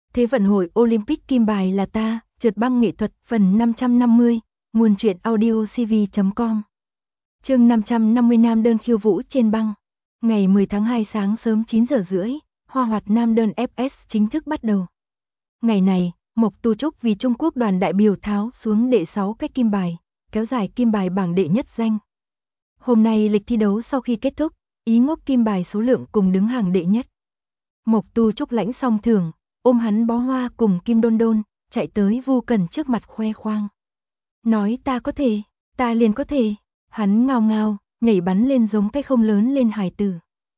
Thế vận hội Olympic kim bài là ta, trượt băng nghệ thuật phần 550, nguồn truyện audiocv.com. Chương 550 nam đơn khiêu vũ trên băng. Ngày 10 tháng 2 sáng sớm 9 giờ rưỡi, hoa hoạt nam đơn FS chính thức bắt đầu. Ngày này, Mộc Tu Trúc vì Trung Quốc đoàn đại biểu tháo xuống đệ 6 cái kim bài, kéo dài kim bài bảng đệ nhất danh. Hôm nay lịch thi đấu sau khi kết thúc, Ý Ngốc kim bài số lượng cùng đứng hàng đệ nhất. Mộc Tu Trúc lãnh xong thưởng, ôm hắn bó hoa cùng Kim Đôn Đôn, chạy tới Vu Cẩn trước mặt khoe khoang. Nói ta có thể, ta liền có thể. Hắn ngao ngao, nhảy bắn lên giống cái không lớn lên hài tử.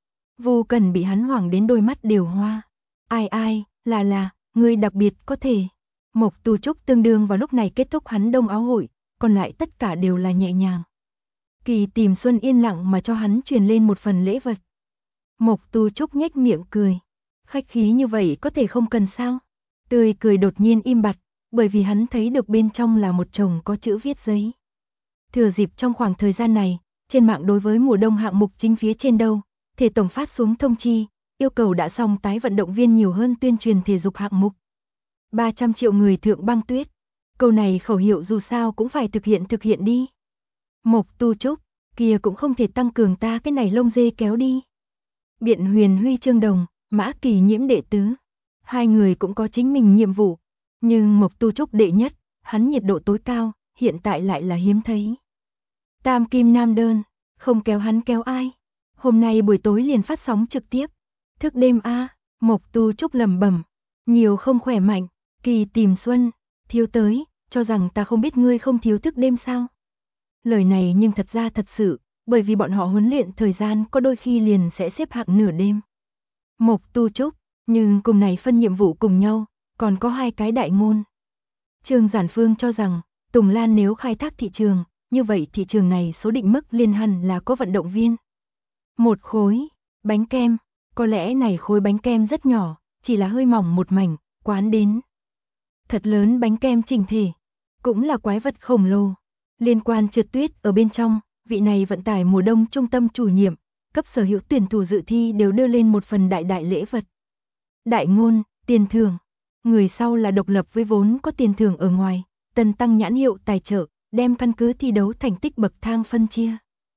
Vu Cẩn bị hắn hoảng đến đôi mắt đều hoa. Ai, là, ngươi đặc biệt có thể. Mộc Tu Trúc tương đương vào lúc này kết thúc hắn đông áo hội, còn lại tất cả đều là nhẹ nhàng. Kỳ Tìm Xuân yên lặng mà cho hắn truyền lên một phần lễ vật. Mộc Tu Trúc nhếch miệng cười. Khách khí như vậy có thể không cần sao? Tươi cười đột nhiên im bặt, bởi vì hắn thấy được bên trong là một chồng có chữ viết giấy. Thừa dịp trong khoảng thời gian này, trên mạng đối với mùa đông hạng mục chính phía trên đâu, thể tổng phát xuống thông chi, yêu cầu đã xong tái vận động viên nhiều hơn tuyên truyền thể dục hạng mục. 300 triệu người thượng băng tuyết. Câu này khẩu hiệu dù sao cũng phải thực hiện đi. Mộc Tu Trúc, kia cũng không thể tăng cường ta cái này lông dê kéo đi. Biện Huyền huy chương đồng, Mã Kỳ Nhiễm đệ tứ. Hai người cũng có chính mình nhiệm vụ, nhưng Mộc Tu Trúc đệ nhất, hắn nhiệt độ tối cao, hiện tại lại là hiếm thấy. Tam kim nam đơn, không kéo hắn kéo ai. Hôm nay buổi tối liền phát sóng trực tiếp. Thức đêm a, Mộc Tu Trúc lẩm bẩm, nhiều không khỏe mạnh, Kỳ Tìm Xuân, thiếu tới, cho rằng ta không biết ngươi không thiếu thức đêm sao? Lời này nhưng thật ra thật sự, bởi vì bọn họ huấn luyện thời gian có đôi khi liền sẽ xếp hạng nửa đêm. Mộc Tu Trúc, nhưng cùng này phân nhiệm vụ cùng nhau, còn có hai cái đại ngôn. Trương Giản Phương cho rằng, Tùng Lan nếu khai thác thị trường, như vậy thị trường này số định mức liên hẳn là có vận động viên. Một khối, bánh kem, có lẽ này khối bánh kem rất nhỏ, chỉ là hơi mỏng một mảnh, quán đến. Thật lớn bánh kem chỉnh thể, cũng là quái vật khổng lồ. Liên quan trượt tuyết ở bên trong, vị này vận tải mùa đông trung tâm chủ nhiệm, cấp sở hữu tuyển thủ dự thi đều đưa lên một phần đại lễ vật. Đại ngôn, tiền thưởng. Người sau là độc lập với vốn có tiền thưởng ở ngoài, tần tăng nhãn hiệu tài trợ, đem căn cứ thi đấu thành tích bậc thang phân chia.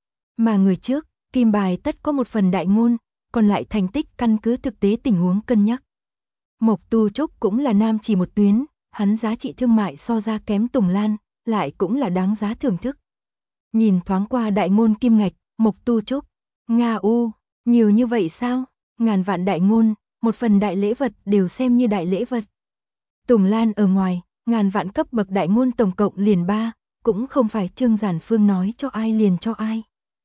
Mà người trước, kim bài tất có một phần đại ngôn, còn lại thành tích căn cứ thực tế tình huống cân nhắc. Mộc Tu Trúc cũng là nam chỉ một tuyến, hắn giá trị thương mại so ra kém Tùng Lan, lại cũng là đáng giá thưởng thức. Nhìn thoáng qua đại ngôn kim ngạch, Mộc Tu Trúc, Nga u, nhiều như vậy sao? Ngàn vạn đại ngôn, một phần đại lễ vật đều xem như đại lễ vật. Tùng Lan ở ngoài, ngàn vạn cấp bậc đại ngôn tổng cộng liền 3, cũng không phải Trương Giản Phương nói cho ai liền cho ai.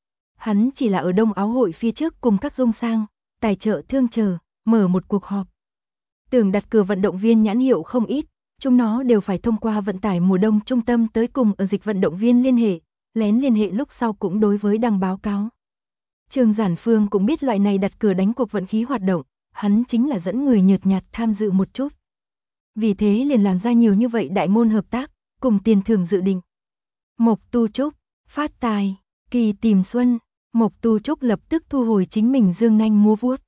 Hắn chỉ là ở đông áo hội phía trước cùng các dung sang, tài trợ thương chờ, mở một cuộc họp. Tưởng đặt cược vận động viên nhãn hiệu không ít, chúng nó đều phải thông qua vận tải mùa đông trung tâm tới cùng ở dịch vận động viên liên hệ, lén liên hệ lúc sau cũng đối với đăng báo cáo. Trương Giản Phương cũng biết loại này đặt cược đánh cuộc vận khí hoạt động, hắn chính là dẫn người nhợt nhạt tham dự một chút. Vì thế liền làm ra nhiều như vậy đại ngôn hợp tác, cùng tiền thưởng dự định. Mộc Tu Trúc, phát tài, Kỳ Tìm Xuân, Mộc Tu Trúc lập tức thu hồi chính mình dương nanh múa vuốt.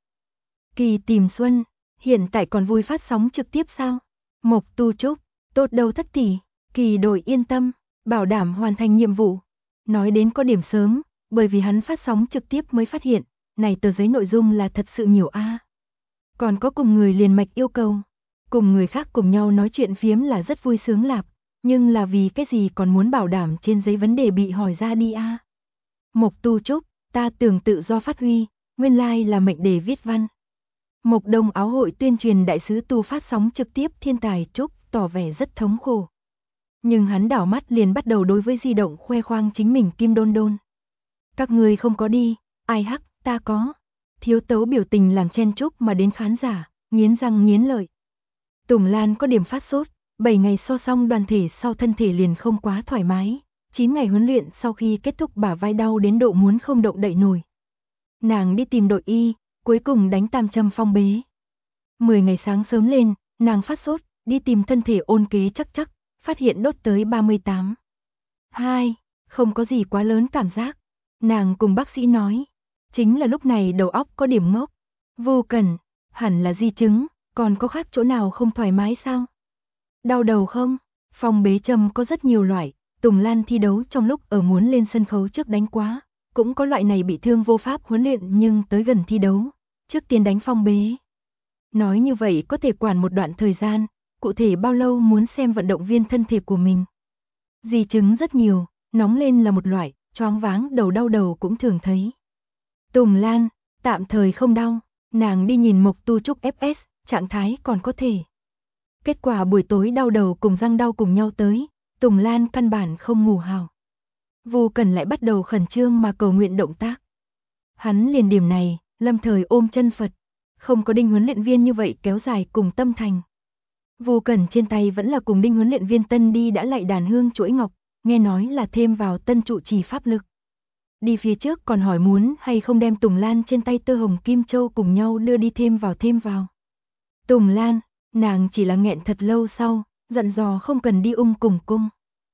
Kỳ Tìm Xuân, hiện tại còn vui phát sóng trực tiếp sao? Mộc Tu Trúc, tốt đâu thất tỷ, Kỳ đội yên tâm, bảo đảm hoàn thành nhiệm vụ. Nói đến có điểm sớm, bởi vì hắn phát sóng trực tiếp mới phát hiện, này tờ giấy nội dung là thật sự nhiều a. Còn có cùng người liền mạch yêu cầu, cùng người khác cùng nhau nói chuyện phiếm là rất vui sướng lạp, nhưng là vì cái gì còn muốn bảo đảm trên giấy vấn đề bị hỏi ra đi a. Mộc Tu Trúc, ta tưởng tự do phát huy, nguyên lai là mệnh đề viết văn. Mộc Đông áo hội tuyên truyền đại sứ Tu phát sóng trực tiếp thiên tài Trúc tỏ vẻ rất thống khổ. Nhưng hắn đảo mắt liền bắt đầu đối với di động khoe khoang chính mình Kim Đôn Đôn. Các người không có đi, ai hắc, ta có. Thiếu tấu biểu tình làm chen chúc mà đến khán giả, nghiến răng nghiến lợi. Tùng Lan có điểm phát sốt, 7 ngày so xong đoàn thể sau thân thể liền không quá thoải mái, 9 ngày huấn luyện sau khi kết thúc bả vai đau đến độ muốn không động đậy nổi. Nàng đi tìm đội y, cuối cùng đánh tam châm phong bế. 10 ngày sáng sớm lên, nàng phát sốt, đi tìm thân thể ôn kế chắc, phát hiện đốt tới 38. 2, không có gì quá lớn cảm giác. Nàng cùng bác sĩ nói, chính là lúc này đầu óc có điểm ngốc. Vô cần, hẳn là di chứng, Còn có khác chỗ nào không thoải mái sao? Đau đầu không? Phong bế châm có rất nhiều loại, Tùng Lan thi đấu trong lúc ở muốn lên sân khấu trước đánh quá, cũng có loại này bị thương vô pháp huấn luyện nhưng tới gần thi đấu, trước tiên đánh phong bế. Nói như vậy có thể quản một đoạn thời gian, cụ thể bao lâu muốn xem vận động viên thân thể của mình. Di chứng rất nhiều, nóng lên là một loại, choáng váng đầu đau đầu cũng thường thấy. Tùng Lan, tạm thời không đau, nàng đi nhìn Mộc Tu Trúc FS, trạng thái còn có thể. Kết quả buổi tối đau đầu cùng răng đau cùng nhau tới, Tùng Lan căn bản không ngủ hào. Vu Cần lại bắt đầu khẩn trương mà cầu nguyện động tác. Hắn liền điểm này, lâm thời ôm chân Phật, không có Đinh huấn luyện viên như vậy kéo dài cùng tâm thành. Vu Cần trên tay vẫn là cùng Đinh huấn luyện viên Tân đi đã lại đàn hương chuỗi ngọc, nghe nói là thêm vào Tân trụ trì pháp lực. Đi phía trước còn hỏi muốn hay không đem Tùng Lan trên tay tơ hồng kim châu cùng nhau đưa đi thêm vào. Tùng Lan, nàng chỉ là nghẹn thật lâu sau, dặn dò không cần đi cùng cung.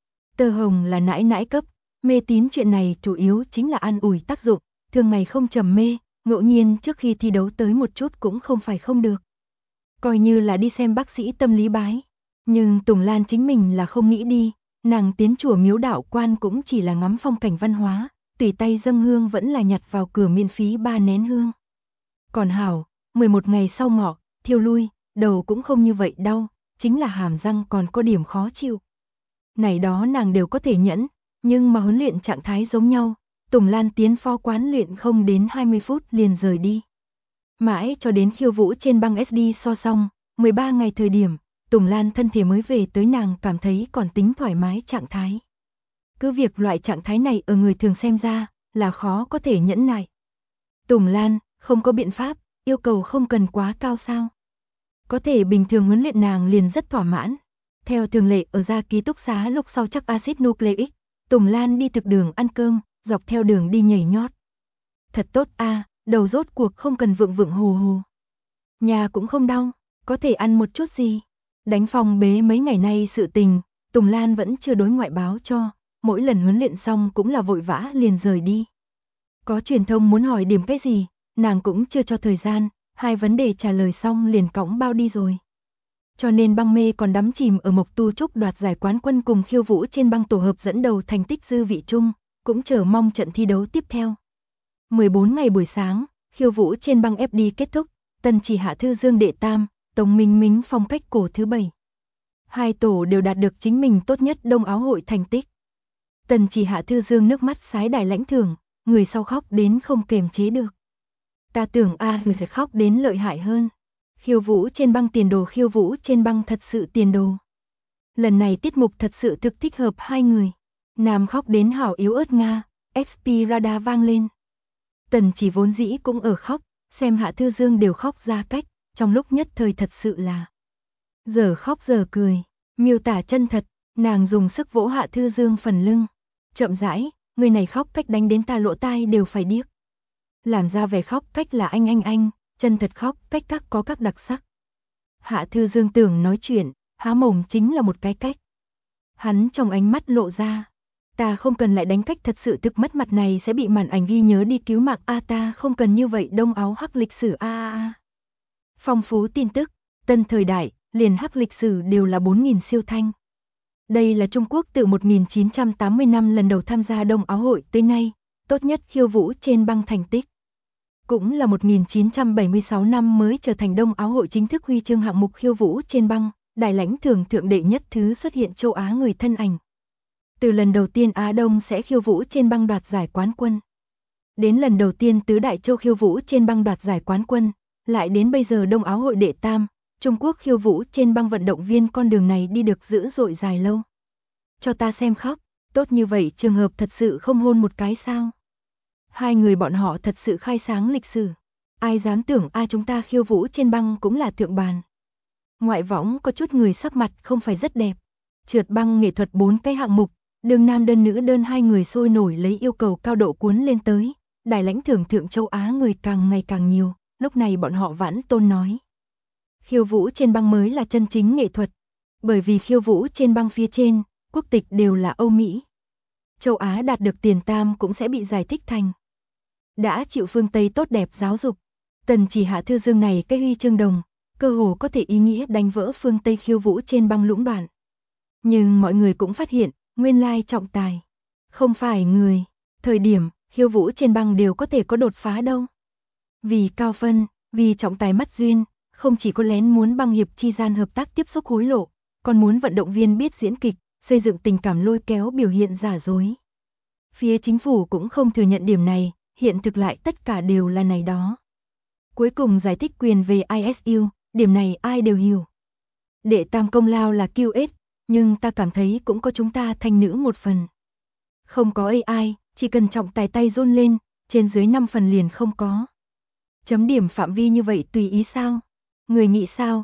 Tơ hồng là nãi nãi cấp, mê tín chuyện này chủ yếu chính là an ủi tác dụng, thường ngày không trầm mê, ngẫu nhiên trước khi thi đấu tới một chút cũng không phải không được. Coi như là đi xem bác sĩ tâm lý bái, nhưng Tùng Lan chính mình là không nghĩ đi, nàng tiến chùa miếu đạo quan cũng chỉ là ngắm phong cảnh văn hóa, tùy tay dâng hương vẫn là nhặt vào cửa miễn phí 3 nén hương. Còn hảo, 11 ngày sau ngọ, thiêu lui, đầu cũng không như vậy đau, chính là hàm răng còn có điểm khó chịu. Này đó nàng đều có thể nhẫn, nhưng mà huấn luyện trạng thái giống nhau, Tùng Lan tiến phó quán luyện không đến 20 phút liền rời đi. Mãi cho đến khiêu vũ trên băng SD so xong, 13 ngày thời điểm, Tùng Lan thân thể mới về tới nàng cảm thấy còn tính thoải mái trạng thái. Cứ việc loại trạng thái này ở người thường xem ra, là khó có thể nhẫn nại. Tùng Lan, không có biện pháp, yêu cầu không cần quá cao sao. Có thể bình thường huấn luyện nàng liền rất thỏa mãn. Theo thường lệ ở ra ký túc xá lúc sau chắc axit nucleic, Tùng Lan đi thực đường ăn cơm, dọc theo đường đi nhảy nhót. Thật tốt a, đầu rốt cuộc không cần vượng vượng hồ hồ. Nhà cũng không đau, có thể ăn một chút gì. Đánh phòng bế mấy ngày nay sự tình, Tùng Lan vẫn chưa đối ngoại báo cho, mỗi lần huấn luyện xong cũng là vội vã liền rời đi. Có truyền thông muốn hỏi điểm cái gì, nàng cũng chưa cho thời gian, hai vấn đề trả lời xong liền cõng bao đi rồi. Cho nên băng mê còn đắm chìm ở Mộc Tu Trúc đoạt giải quán quân cùng khiêu vũ trên băng tổ hợp dẫn đầu thành tích dư vị chung, cũng chờ mong trận thi đấu tiếp theo. 14 ngày buổi sáng, khiêu vũ trên băng FD kết thúc, Tần Chỉ Hạ Thư Dương đệ tam, Tống Minh Mính phong cách cổ thứ 7. Hai tổ đều đạt được chính mình tốt nhất Đông Áo hội thành tích. Tần Chỉ Hạ Thư Dương nước mắt sái đài lãnh thưởng, người sau khóc đến không kềm chế được. Ta tưởng người phải khóc đến lợi hại hơn. Khiêu vũ trên băng tiền đồ, khiêu vũ trên băng thật sự tiền đồ. Lần này tiết mục thật sự thực thích hợp hai người. Nam khóc đến hảo yếu ớt Nga, XP Radar vang lên. Tần Chỉ vốn dĩ cũng ở khóc, xem Hạ Thư Dương đều khóc ra cách, trong lúc nhất thời thật sự là giờ khóc giờ cười, miêu tả chân thật, nàng dùng sức vỗ Hạ Thư Dương phần lưng, chậm rãi, người này khóc cách đánh đến ta lỗ tai đều phải điếc. Làm ra vẻ khóc cách là anh, chân thật khóc cách các có các đặc sắc. Hạ Thư Dương tưởng nói chuyện, há mồm chính là một cái cách. Hắn trong ánh mắt lộ ra, ta không cần lại đánh cách thật sự thực mất mặt này sẽ bị màn ảnh ghi nhớ đi cứu mạng ta không cần như vậy Đông Áo hắc lịch sử Phong phú tin tức, tân thời đại, liền hắc lịch sử đều là 4.000 siêu thanh. Đây là Trung Quốc từ 1980 năm lần đầu tham gia Đông Áo hội tới nay, tốt nhất khiêu vũ trên băng thành tích. Cũng là 1976 năm mới trở thành Đông Áo hội chính thức huy chương hạng mục khiêu vũ trên băng, đại lãnh thưởng thượng đệ nhất thứ xuất hiện châu Á người thân ảnh. Từ lần đầu tiên Á Đông sẽ khiêu vũ trên băng đoạt giải quán quân, đến lần đầu tiên tứ đại châu khiêu vũ trên băng đoạt giải quán quân, lại đến bây giờ Đông Áo hội đệ tam, Trung Quốc khiêu vũ trên băng vận động viên con đường này đi được dữ dội dài lâu. Cho ta xem khóc, tốt như vậy trường hợp thật sự không hôn một cái sao? Hai người bọn họ thật sự khai sáng lịch sử. Ai dám tưởng chúng ta khiêu vũ trên băng cũng là thượng bàn. Ngoại võng có chút người sắc mặt không phải rất đẹp. Trượt băng nghệ thuật 4 cái hạng mục, đường nam đơn nữ đơn hai người sôi nổi lấy yêu cầu cao độ cuốn lên tới. Đại lãnh thưởng thượng châu Á người càng ngày càng nhiều, lúc này bọn họ vãn tôn nói. Khiêu vũ trên băng mới là chân chính nghệ thuật, bởi vì khiêu vũ trên băng phía trên, quốc tịch đều là Âu Mỹ. Châu Á đạt được tiền tam cũng sẽ bị giải thích thành đã chịu phương Tây tốt đẹp giáo dục. Tần Chỉ Hạ Thư Dương này cái huy chương đồng, cơ hồ có thể ý nghĩa đánh vỡ phương Tây khiêu vũ trên băng lũng đoạn. Nhưng mọi người cũng phát hiện, nguyên lai trọng tài không phải người, thời điểm khiêu vũ trên băng đều có thể có đột phá đâu. Vì cao phân, vì trọng tài mắt duyên, không chỉ có lén muốn băng hiệp chi gian hợp tác tiếp xúc hối lộ, còn muốn vận động viên biết diễn kịch, xây dựng tình cảm lôi kéo biểu hiện giả dối. Phía chính phủ cũng không thừa nhận điểm này, hiện thực lại tất cả đều là này đó. Cuối cùng giải thích quyền về ISU, điểm này ai đều hiểu. Đệ tam công lao là QS, nhưng ta cảm thấy cũng có chúng ta thanh nữ một phần. Không có AI, chỉ cần trọng tài tay run lên, trên dưới 5 phần liền không có. Chấm điểm phạm vi như vậy tùy ý sao? Người nghĩ sao,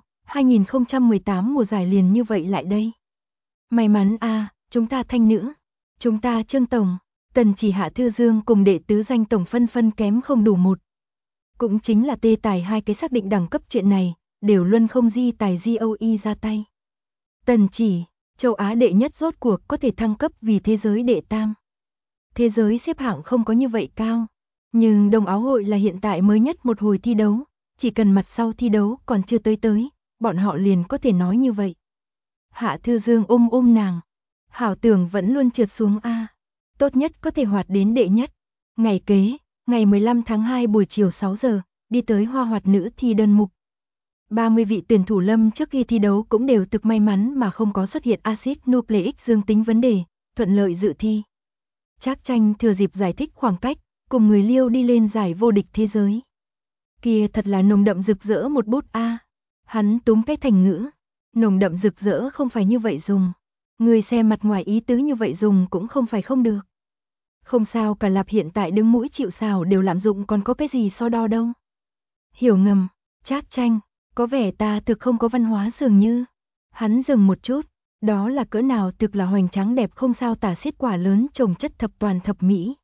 2018 mùa giải liền như vậy lại đây. May mắn chúng ta thanh nữ, chúng ta Trương Tổng, Tần Chỉ Hạ Thư Dương cùng đệ tứ danh tổng phân kém không đủ một. Cũng chính là tê tài hai cái xác định đẳng cấp chuyện này, đều luân không di tài GOE ra tay. Tần Chỉ, châu Á đệ nhất rốt cuộc có thể thăng cấp vì thế giới đệ tam. Thế giới xếp hạng không có như vậy cao, nhưng Đông Áo hội là hiện tại mới nhất một hồi thi đấu, chỉ cần mặt sau thi đấu còn chưa tới, bọn họ liền có thể nói như vậy. Hạ Thư Dương ôm nàng, hảo tưởng vẫn luôn trượt xuống tốt nhất có thể hoạt đến đệ nhất. Ngày kế, ngày 15 tháng 2 buổi chiều 6 giờ, đi tới Hoa Hoạt nữ thi đơn mục. 30 vị tuyển thủ lâm trước khi thi đấu cũng đều thực may mắn mà không có xuất hiện axit nucleic dương tính vấn đề, thuận lợi dự thi. Trác Tranh thừa dịp giải thích khoảng cách, cùng người Liêu đi lên giải vô địch thế giới. Kia thật là nồng đậm rực rỡ một bút Hắn túm cái thành ngữ, nồng đậm rực rỡ không phải như vậy dùng. Người xem mặt ngoài ý tứ như vậy dùng cũng không phải không được. Không sao cả, Lạp hiện tại đứng mũi chịu sào đều lạm dụng, còn có cái gì so đo đâu. Hiểu ngầm, Trác Tranh, có vẻ ta thực không có văn hóa dường như. Hắn dừng một chút, đó là cỡ nào thực là hoành tráng đẹp không sao tả xiết quả lớn trồng chất thập toàn thập mỹ.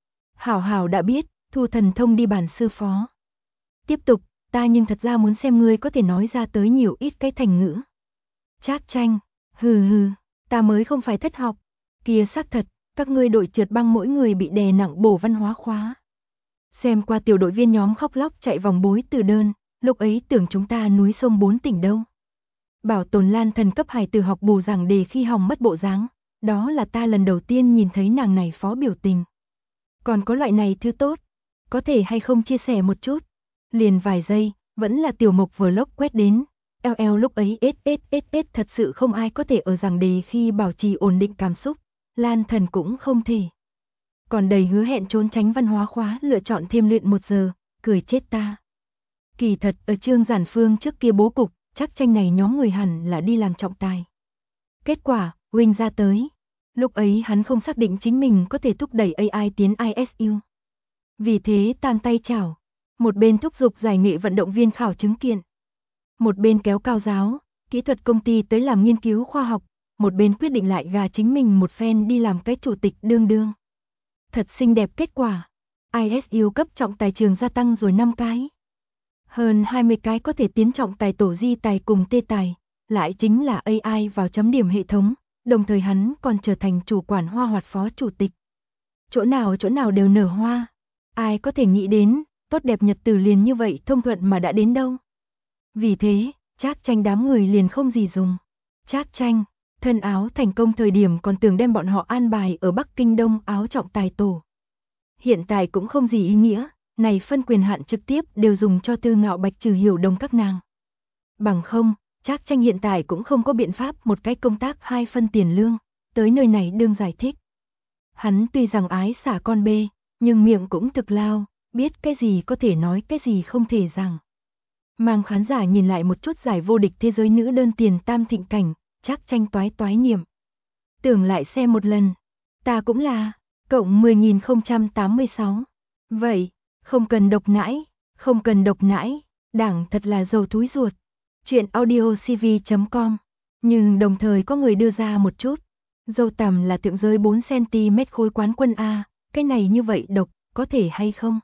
Hảo đã biết, thu thần thông đi bản sư phó. Tiếp tục, ta nhưng thật ra muốn xem ngươi có thể nói ra tới nhiều ít cái thành ngữ. Trác Tranh, hừ, ta mới không phải thất học. Kia xác thật, các ngươi đội trượt băng mỗi người bị đè nặng bổ văn hóa khóa. Xem qua tiểu đội viên nhóm khóc lóc chạy vòng bối từ đơn, lúc ấy tưởng chúng ta núi sông 4 tỉnh đâu. Bảo tồn Lan thần cấp hài từ học bù giảng đề khi hỏng mất bộ dáng, đó là ta lần đầu tiên nhìn thấy nàng này phó biểu tình. Còn có loại này thứ tốt, có thể hay không chia sẻ một chút. Liền vài giây, vẫn là tiểu mộc vlog quét đến. Lúc ấy thật sự không ai có thể ở giảng đề khi bảo trì ổn định cảm xúc, Lan thần cũng không thể. Còn đầy hứa hẹn trốn tránh văn hóa khóa lựa chọn thêm luyện 1 giờ, cười chết ta. Kỳ thật ở Trương Giản Phương trước kia bố cục, Trác Tranh này nhóm người hẳn là đi làm trọng tài. Kết quả, Wing ra tới. Lúc ấy hắn không xác định chính mình có thể thúc đẩy AI tiến ISU. Vì thế tam tay chảo, một bên thúc giục giải nghệ vận động viên khảo chứng kiện, một bên kéo cao giáo, kỹ thuật công ty tới làm nghiên cứu khoa học, một bên quyết định lại gà chính mình một phen đi làm cái chủ tịch đương. Thật xinh đẹp kết quả. ISU cấp trọng tài trường gia tăng rồi 5 cái. Hơn 20 cái có thể tiến trọng tài tổ di tài cùng tê tài, lại chính là AI vào chấm điểm hệ thống, đồng thời hắn còn trở thành chủ quản Hoa Hoạt phó chủ tịch. Chỗ nào đều nở hoa. Ai có thể nghĩ đến, tốt đẹp nhật tử liền như vậy thông thuận mà đã đến đâu. Vì thế, Trác Tranh đám người liền không gì dùng. Trác Tranh, thân áo thành công thời điểm còn tưởng đem bọn họ an bài ở Bắc Kinh Đông áo trọng tài tổ. Hiện tại cũng không gì ý nghĩa, này phân quyền hạn trực tiếp đều dùng cho Tư Ngạo Bạch Trừ Hiểu Đồng các nàng. Bằng không, Trác Tranh hiện tại cũng không có biện pháp một cái công tác 2 phân tiền lương, tới nơi này đương giải thích. Hắn tuy rằng ái xả con bê, nhưng miệng cũng thực lao, biết cái gì có thể nói cái gì không thể rằng. Mang khán giả nhìn lại một chút giải vô địch thế giới nữ đơn tiền tam thịnh cảnh, Trác Tranh toái niệm. Tưởng lại xem một lần, ta cũng là, cộng 10.086. Vậy, không cần độc nãi, đảng thật là giàu túi ruột. Chuyện audiocv.com. Nhưng đồng thời có người đưa ra một chút. Dâu tằm là thượng giới 4cm khối quán quân A, cái này như vậy độc, có thể hay không?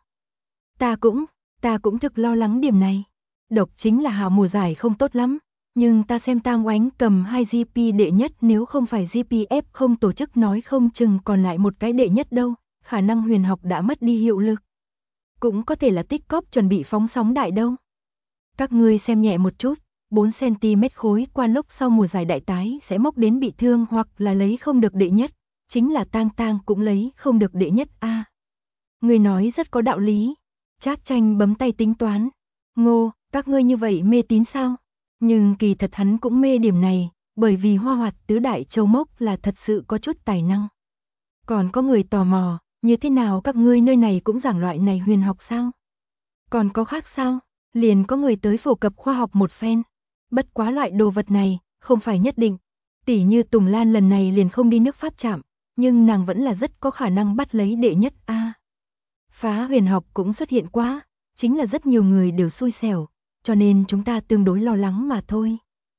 Ta cũng thực lo lắng điểm này. Độc chính là hào mùa giải không tốt lắm, nhưng ta xem Tang Oánh cầm 2 GP đệ nhất, nếu không phải GPF không tổ chức nói không chừng còn lại một cái đệ nhất đâu, khả năng huyền học đã mất đi hiệu lực. Cũng có thể là tích cóp chuẩn bị phóng sóng đại đâu. Các ngươi xem nhẹ một chút, 4cm khối qua lúc sau mùa giải đại tái sẽ mốc đến bị thương hoặc là lấy không được đệ nhất, chính là Tang Tang cũng lấy không được đệ nhất a. Người nói rất có đạo lý. Trác Tranh bấm tay tính toán. Ngô, các ngươi như vậy mê tín sao? Nhưng kỳ thật hắn cũng mê điểm này, bởi vì Hoa Hoạt tứ đại châu mốc là thật sự có chút tài năng. Còn có người tò mò, như thế nào các ngươi nơi này cũng giảng loại này huyền học sao? Còn có khác sao? Liền có người tới phổ cập khoa học một phen. Bất quá loại đồ vật này, không phải nhất định. Tỷ như Tùng Lan lần này liền không đi nước Pháp chạm, nhưng nàng vẫn là rất có khả năng bắt lấy đệ nhất a. Phá huyền học cũng xuất hiện quá, chính là rất nhiều người đều xui xẻo, cho nên chúng ta tương đối lo lắng mà thôi.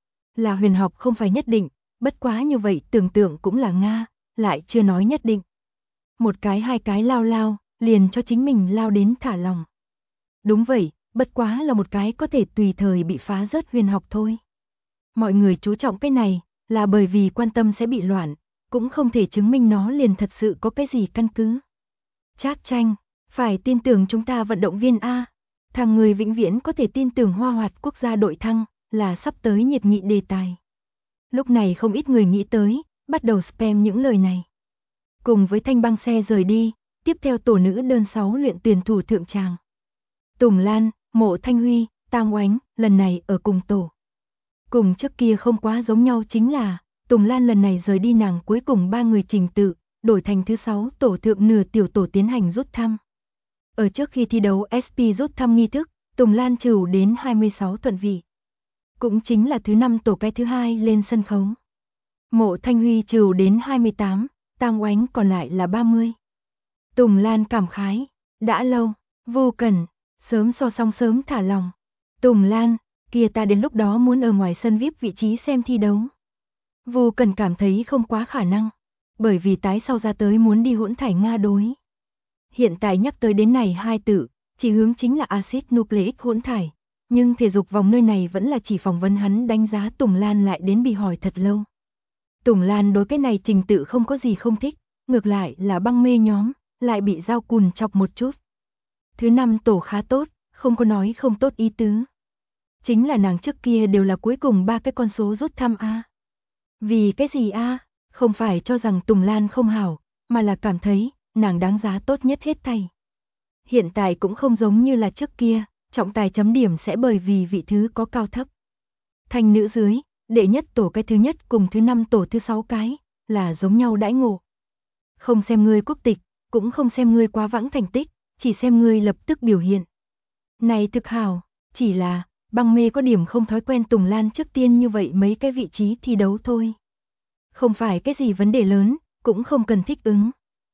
Là huyền học không phải nhất định, bất quá như vậy tưởng tượng cũng là Nga, lại chưa nói nhất định. Một cái hai cái lao lao, liền cho chính mình lao đến thả lòng. Đúng vậy, bất quá là một cái có thể tùy thời bị phá rớt huyền học thôi. Mọi người chú trọng cái này, là bởi vì quan tâm sẽ bị loạn, cũng không thể chứng minh nó liền thật sự có cái gì căn cứ. Trác Tranh, phải tin tưởng chúng ta vận động viên A. Thằng người vĩnh viễn có thể tin tưởng Hoa Hoạt quốc gia đội thăng, là sắp tới nhiệt nghị đề tài. Lúc này không ít người nghĩ tới, bắt đầu spam những lời này. Cùng với Thanh Băng xe rời đi, tiếp theo tổ nữ đơn 6 luyện tuyển thủ thượng tràng. Tùng Lan, Mộ Thanh Huy, Tang Oánh, lần này ở cùng tổ. Cùng trước kia không quá giống nhau chính là, Tùng Lan lần này rời đi nàng cuối cùng 3 người trình tự, đổi thành thứ 6 tổ thượng nửa tiểu tổ tiến hành rút thăm. Ở trước khi thi đấu SP rút thăm nghi thức, Tùng Lan trừ đến 26 thuận vị. Cũng chính là thứ 5 tổ cái thứ 2 lên sân khấu. Mộ Thanh Huy trừ đến 28, Tang Oánh còn lại là 30. Tùng Lan cảm khái, đã lâu, vô cần, sớm so xong sớm thả lòng. Tùng Lan, kia ta đến lúc đó muốn ở ngoài sân VIP vị trí xem thi đấu. Vô cần cảm thấy không quá khả năng, bởi vì tái sau ra tới muốn đi hỗn thải Nga đối. Hiện tại nhắc tới đến này hai tự, chỉ hướng chính là axit nucleic hỗn thải, nhưng thể dục vòng nơi này vẫn là chỉ phỏng vấn hắn đánh giá Tùng Lan lại đến bị hỏi thật lâu. Tùng Lan đối cái này trình tự không có gì không thích, ngược lại là băng mê nhóm, lại bị dao cùn chọc một chút. Thứ 5 tổ khá tốt, không có nói không tốt ý tứ. Chính là nàng trước kia đều là cuối cùng 3 cái con số rút thăm A. Vì cái gì A? Không phải cho rằng Tùng Lan không hảo, mà là cảm thấy nàng đáng giá tốt nhất hết thảy. Hiện tại cũng không giống như là trước kia, trọng tài chấm điểm sẽ bởi vì vị thứ có cao thấp. Thành nữ dưới, đệ nhất tổ cái thứ nhất cùng thứ 5 tổ thứ 6 cái, là giống nhau đãi ngộ. Không xem ngươi quốc tịch, cũng không xem ngươi quá vãng thành tích, chỉ xem ngươi lập tức biểu hiện. Này thực hảo, chỉ là, băng mê có điểm không thói quen Tùng Lan trước tiên như vậy mấy cái vị trí thi đấu thôi. Không phải cái gì vấn đề lớn, cũng không cần thích ứng.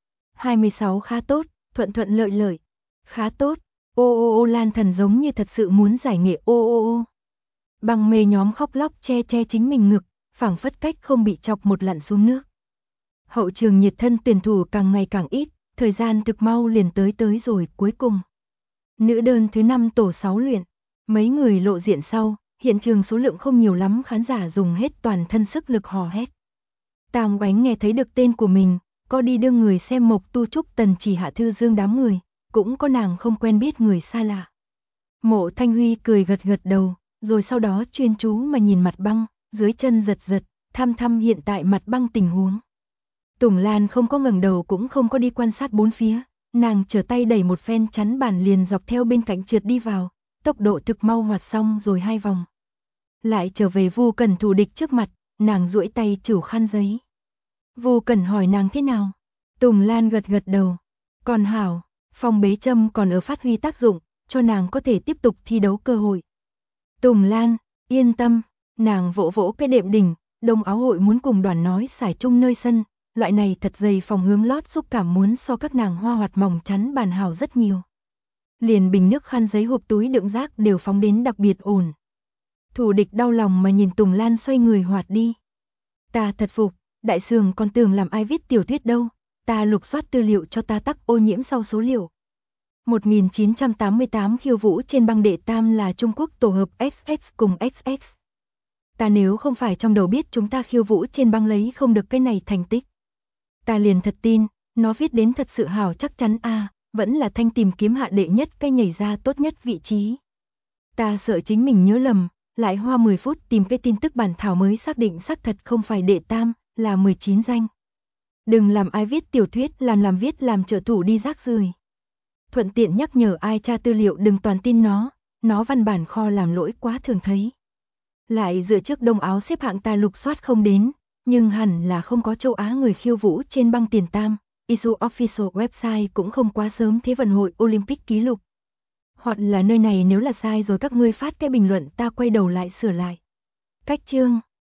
26 khá tốt, thuận thuận lợi lợi. Khá tốt, ô Lan Thần giống như thật sự muốn giải nghệ ô. Băng mê nhóm khóc lóc che chính mình ngực, phảng phất cách không bị chọc một lặn xuống nước. Hậu trường nhiệt thân tuyển thủ càng ngày càng ít, thời gian thực mau liền tới rồi cuối cùng. Nữ đơn thứ 5 tổ 6 luyện, mấy người lộ diện sau, hiện trường số lượng không nhiều lắm, khán giả dùng hết toàn thân sức lực hò hét. Tang Oánh nghe thấy được tên của mình, có đi đưa người xem Mộc Tu Trúc Tần Chỉ Hạ Thư Dương đám người, cũng có nàng không quen biết người xa lạ. Mộ Thanh Huy cười gật đầu, rồi sau đó chuyên chú mà nhìn mặt băng, dưới chân giật, thăm hiện tại mặt băng tình huống. Tùng Lan không có ngẩng đầu cũng không có đi quan sát bốn phía, nàng trở tay đẩy một phen chắn bàn liền dọc theo bên cạnh trượt đi vào, tốc độ thực mau hoạt xong rồi 2 vòng. Lại trở về Vu Cẩn thủ địch trước mặt, nàng duỗi tay chửi khăn giấy. Vu Cẩn hỏi nàng thế nào? Tùng Lan gật đầu. Còn hảo, phong bế châm còn ở phát huy tác dụng, cho nàng có thể tiếp tục thi đấu cơ hội. Tùng Lan, yên tâm, nàng vỗ cái đệm đỉnh, Đông Áo hội muốn cùng đoàn nói xài chung nơi sân, loại này thật dày phòng hướng lót xúc cảm muốn so các nàng Hoa Hoạt mỏng chắn bàn hào rất nhiều. Liền bình nước khăn giấy hộp túi đựng rác đều phóng đến đặc biệt ổn. Thủ địch đau lòng mà nhìn Tùng Lan xoay người hoạt đi. Ta thật phục, đại sường còn tưởng làm ai viết tiểu thuyết đâu, ta lục soát tư liệu cho ta tắc ô nhiễm sau số liệu. 1988 khiêu vũ trên băng đệ tam là Trung Quốc tổ hợp XX cùng XX. Ta nếu không phải trong đầu biết chúng ta khiêu vũ trên băng lấy không được cái này thành tích. Ta liền thật tin, nó viết đến thật sự hảo chắc chắn a, vẫn là Thanh tìm kiếm hạ đệ nhất cái nhảy ra tốt nhất vị trí. Ta sợ chính mình nhớ lầm, lại hoa 10 phút tìm cái tin tức bản thảo mới xác định xác thật không phải đệ tam, là 19 danh. Đừng làm ai viết tiểu thuyết làm viết làm trợ thủ đi rác rưởi. Thuận tiện nhắc nhở ai tra tư liệu đừng toàn tin nó văn bản kho làm lỗi quá thường thấy. Lại dựa trước Đông Áo xếp hạng ta lục soát không đến, nhưng hẳn là không có châu Á người khiêu vũ trên băng tiền tam, ISU Official Website cũng không quá sớm Thế vận hội Olympic ký lục. Hoặc là nơi này nếu là sai rồi các ngươi phát cái bình luận ta quay đầu lại sửa lại. Cách chương